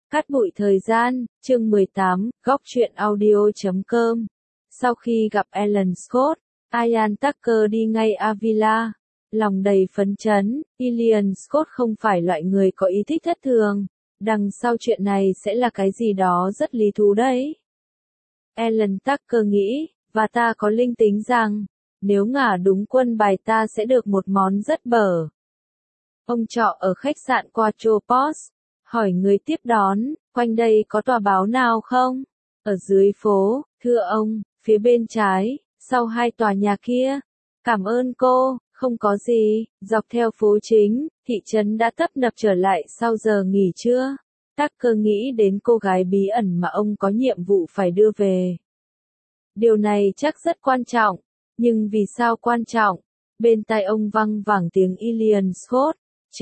Cát bụi thời gian, chương 18, góc truyện audio.com. Sau khi gặp Alan Scott, Ian Tucker đi ngay Avila. Lòng đầy phấn chấn, Ian Scott không phải loại người có ý thích thất thường. Đằng sau chuyện này sẽ là cái gì đó rất lý thú đấy. Alan Tucker nghĩ, và ta có linh tính rằng, nếu ngả đúng quân bài ta sẽ được một món rất bở. Ông trọ ở khách sạn Quattro Post, hỏi người tiếp đón, quanh đây có tòa báo nào không? Ở dưới phố, thưa ông, phía bên trái, sau hai tòa nhà kia. Cảm ơn cô, không có gì. Dọc theo phố chính, thị trấn đã tấp nập trở lại sau giờ nghỉ trưa. Tucker nghĩ đến cô gái bí ẩn mà ông có nhiệm vụ phải đưa về. Điều này chắc rất quan trọng, nhưng vì sao quan trọng? Bên tai ông văng vẳng tiếng Ian Scott.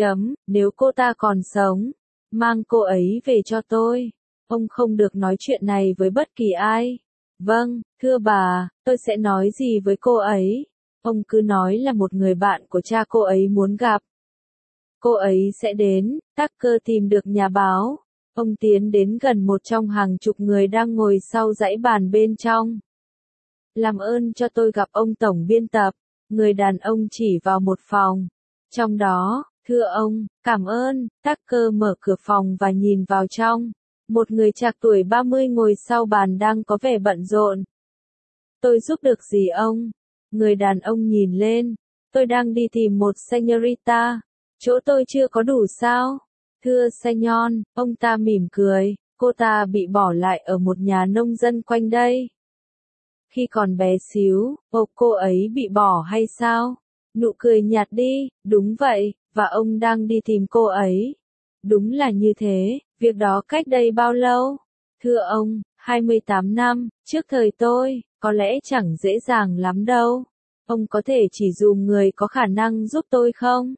Nếu cô ta còn sống, mang cô ấy về cho tôi. Ông không được nói chuyện này với bất kỳ ai. Vâng, thưa bà, tôi sẽ nói gì với cô ấy? Ông cứ nói là một người bạn của cha cô ấy muốn gặp. Cô ấy sẽ đến. Tucker tìm được nhà báo. Ông tiến đến gần một trong hàng chục người đang ngồi sau dãy bàn bên trong. Làm ơn cho tôi gặp ông tổng biên tập. Người đàn ông chỉ vào một phòng. Trong đó, thưa ông, cảm ơn. Tucker mở cửa phòng và nhìn vào trong. Một người trạc tuổi 30 ngồi sau bàn đang có vẻ bận rộn. Tôi giúp được gì ông? Người đàn ông nhìn lên. Tôi đang đi tìm một señorita. Chỗ tôi chưa có đủ sao? Thưa señor, ông ta mỉm cười. Cô ta bị bỏ lại ở một nhà nông dân quanh đây. Khi còn bé xíu, cô ấy bị bỏ hay sao? Nụ cười nhạt đi, đúng vậy, và ông đang đi tìm cô ấy. Đúng là như thế, việc đó cách đây bao lâu? Thưa ông, 28 năm, trước thời tôi, có lẽ chẳng dễ dàng lắm đâu. Ông có thể chỉ dùng người có khả năng giúp tôi không?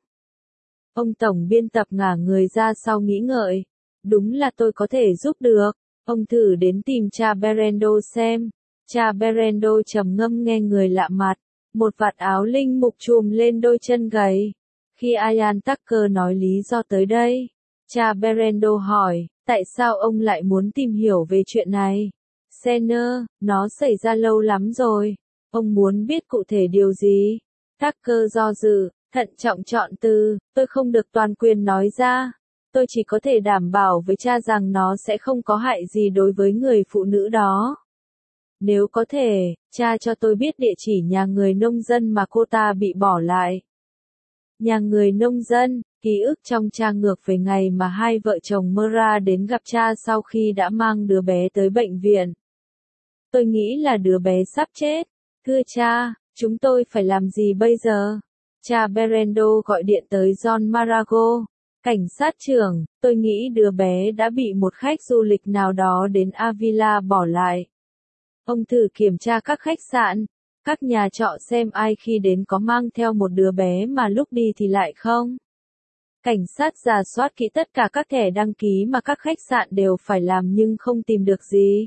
Ông tổng biên tập ngả người ra sau nghĩ ngợi. Đúng là tôi có thể giúp được. Ông thử đến tìm cha Berendo xem. Cha Berendo trầm ngâm nghe người lạ mặt. Một vạt áo linh mục trùm lên đôi chân gầy. Khi Ian Tucker nói lý do tới đây, cha Berendo hỏi, tại sao ông lại muốn tìm hiểu về chuyện này? Senner, nó xảy ra lâu lắm rồi. Ông muốn biết cụ thể điều gì? Tucker do dự, thận trọng chọn từ, tôi không được toàn quyền nói ra. Tôi chỉ có thể đảm bảo với cha rằng nó sẽ không có hại gì đối với người phụ nữ đó. Nếu có thể, cha cho tôi biết địa chỉ nhà người nông dân mà cô ta bị bỏ lại. Nhà người nông dân, ký ức trong cha ngược về ngày mà hai vợ chồng Mara đến gặp cha sau khi đã mang đứa bé tới bệnh viện. Tôi nghĩ là đứa bé sắp chết. Thưa cha, chúng tôi phải làm gì bây giờ? Cha Berendo gọi điện tới John Marago. Cảnh sát trưởng, tôi nghĩ đứa bé đã bị một khách du lịch nào đó đến Avila bỏ lại. Ông thử kiểm tra các khách sạn, các nhà trọ xem ai khi đến có mang theo một đứa bé mà lúc đi thì lại không. Cảnh sát rà soát kỹ tất cả các thẻ đăng ký mà các khách sạn đều phải làm nhưng không tìm được gì.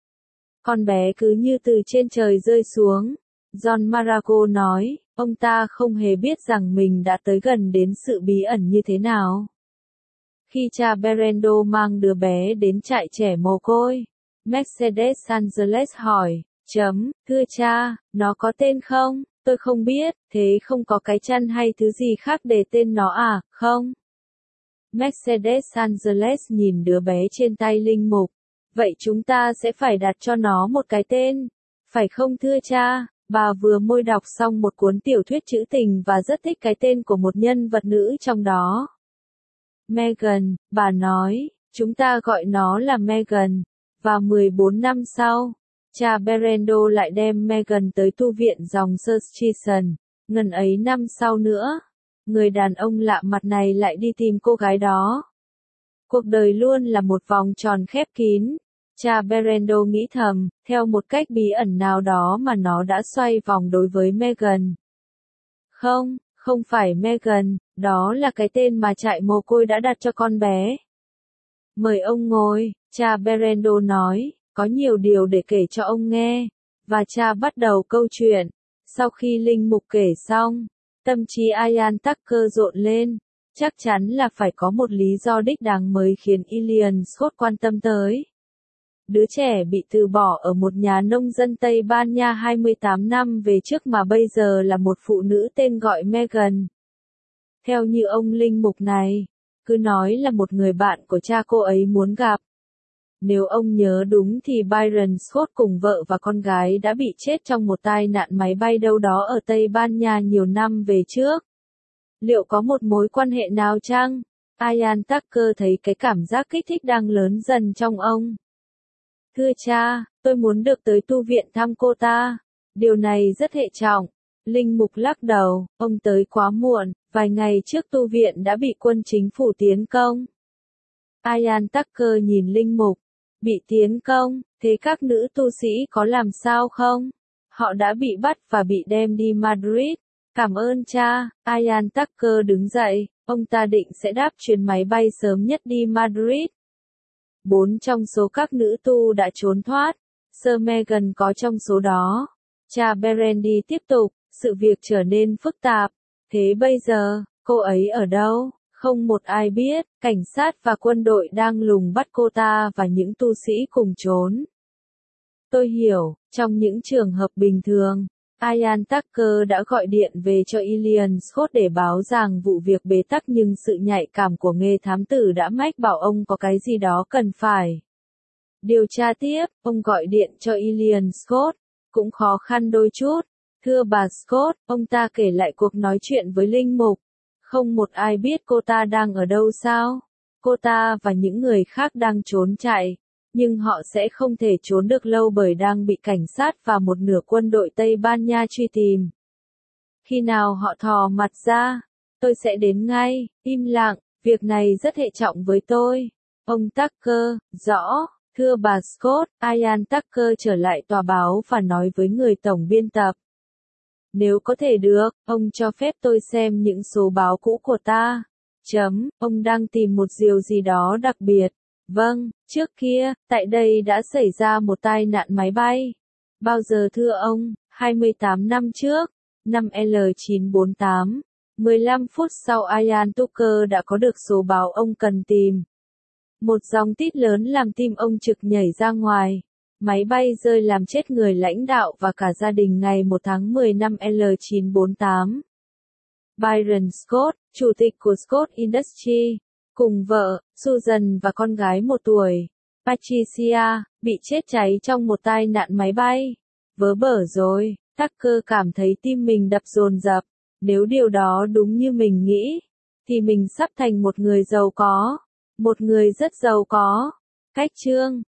Con bé cứ như từ trên trời rơi xuống. John Marago nói, ông ta không hề biết rằng mình đã tới gần đến sự bí ẩn như thế nào. Khi cha Berendo mang đứa bé đến trại trẻ mồ côi, Mercedes Angeles hỏi, thưa cha, nó có tên không? Tôi không biết, thế không có cái chăn hay thứ gì khác để tên nó à, không? Mercedes Angeles nhìn đứa bé trên tay linh mục. Vậy chúng ta sẽ phải đặt cho nó một cái tên, phải không thưa cha? Bà vừa mới đọc xong một cuốn tiểu thuyết trữ tình và rất thích cái tên của một nhân vật nữ trong đó. Megan, bà nói, chúng ta gọi nó là Megan. Và 14 năm sau, cha Berendo lại đem Megan tới tu viện dòng Cistercian. Ngần ấy năm sau nữa, người đàn ông lạ mặt này lại đi tìm cô gái đó. Cuộc đời luôn là một vòng tròn khép kín. Cha Berendo nghĩ thầm, theo một cách bí ẩn nào đó mà nó đã xoay vòng đối với Megan. Không, không phải Megan, đó là cái tên mà trại mồ côi đã đặt cho con bé. Mời ông ngồi, cha Berendo nói, có nhiều điều để kể cho ông nghe. Và cha bắt đầu câu chuyện. Sau khi linh mục kể xong, tâm trí Ian Tucker rộn lên. Chắc chắn là phải có một lý do đích đáng mới khiến Ilian Scott quan tâm tới. Đứa trẻ bị từ bỏ ở một nhà nông dân Tây Ban Nha 28 năm về trước mà bây giờ là một phụ nữ tên gọi Megan. Theo như ông linh mục này, cứ nói là một người bạn của cha cô ấy muốn gặp. Nếu ông nhớ đúng thì Byron Scott cùng vợ và con gái đã bị chết trong một tai nạn máy bay đâu đó ở Tây Ban Nha nhiều năm về trước. Liệu có một mối quan hệ nào chăng? Ian Tucker thấy cái cảm giác kích thích đang lớn dần trong ông. Thưa cha, tôi muốn được tới tu viện thăm cô ta. Điều này rất hệ trọng. Linh mục lắc đầu, ông tới quá muộn, vài ngày trước tu viện đã bị quân chính phủ tiến công. Ian Tucker nhìn linh mục. Bị tiến công, thế các nữ tu sĩ có làm sao không? Họ đã bị bắt và bị đem đi Madrid. Cảm ơn cha. Ian Tucker đứng dậy, ông ta định sẽ đáp chuyến máy bay sớm nhất đi Madrid. 4 trong số các nữ tu đã trốn thoát. Sir Megan có trong số đó. Cha Berendi tiếp tục, sự việc trở nên phức tạp. Thế bây giờ, cô ấy ở đâu? Không một ai biết, cảnh sát và quân đội đang lùng bắt cô ta và những tu sĩ cùng trốn. Tôi hiểu, trong những trường hợp bình thường, Ian Tucker đã gọi điện về cho Ilian Scott để báo rằng vụ việc bế tắc nhưng sự nhạy cảm của nghề thám tử đã mách bảo ông có cái gì đó cần phải điều tra tiếp. Ông gọi điện cho Ilian Scott, cũng khó khăn đôi chút. Thưa bà Scott, ông ta kể lại cuộc nói chuyện với linh mục. Không một ai biết cô ta đang ở đâu sao? Cô ta và những người khác đang trốn chạy. Nhưng họ sẽ không thể trốn được lâu bởi đang bị cảnh sát và một nửa quân đội Tây Ban Nha truy tìm. Khi nào họ thò mặt ra, tôi sẽ đến ngay. Im lặng, việc này rất hệ trọng với tôi. Ông Tucker, rõ. Thưa bà Scott, Ian Tucker trở lại tòa báo và nói với người tổng biên tập. Nếu có thể được, ông cho phép tôi xem những số báo cũ của ta. Ông đang tìm một điều gì đó đặc biệt. Vâng, trước kia, tại đây đã xảy ra một tai nạn máy bay. Bao giờ thưa ông? 28 năm trước, năm L948. 15 phút sau Ian Tucker đã có được số báo ông cần tìm. Một dòng tít lớn làm tim ông trực nhảy ra ngoài. Máy bay rơi làm chết người lãnh đạo và cả gia đình ngày 1 tháng 10 năm L948. Byron Scott, chủ tịch của Scott Industries, cùng vợ, Susan và con gái 1 tuổi, Patricia, bị chết cháy trong một tai nạn máy bay. Vớ bở rồi, Tucker cảm thấy tim mình đập dồn dập. Nếu điều đó đúng như mình nghĩ, thì mình sắp thành một người giàu có. Một người rất giàu có. Cách chương